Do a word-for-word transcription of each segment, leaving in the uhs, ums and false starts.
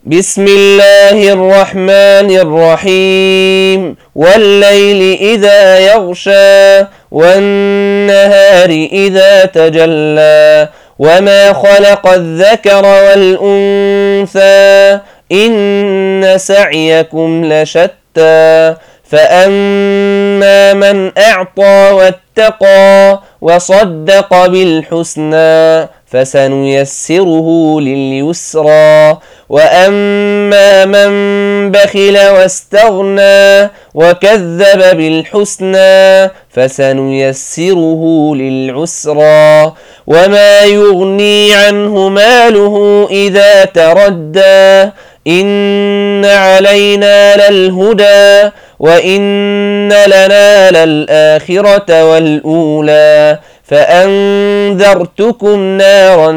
بسم الله الرحمن الرحيم والليل إذا يغشى والنهار إذا تجلى وما خلق الذكر والأنثى إن سعيكم لشتى فأما من أعطى واتقى وصدق بالحسنى فسنيسره لليسرى وأما من بخل واستغنى وكذب بالحسنى فسنيسره للعسرى وما يغني عنه ماله إذا تردى إن علينا للهدى وإن لنا للآخرة والأولى فأنذرتكم نارا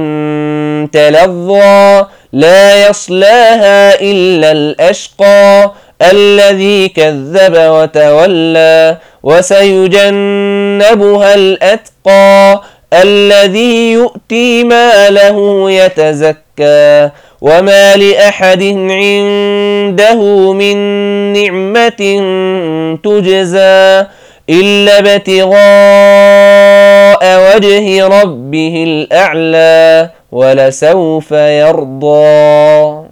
تلظى لا يصلاها إلا الأشقى الذي كذب وتولى وسيجنبها الأتقى الذي يؤتي ماله يتزكى وما لأحد عنده من نعمة تجزى إلا ابتغاء وجه ربه الأعلى ولسوف يرضى.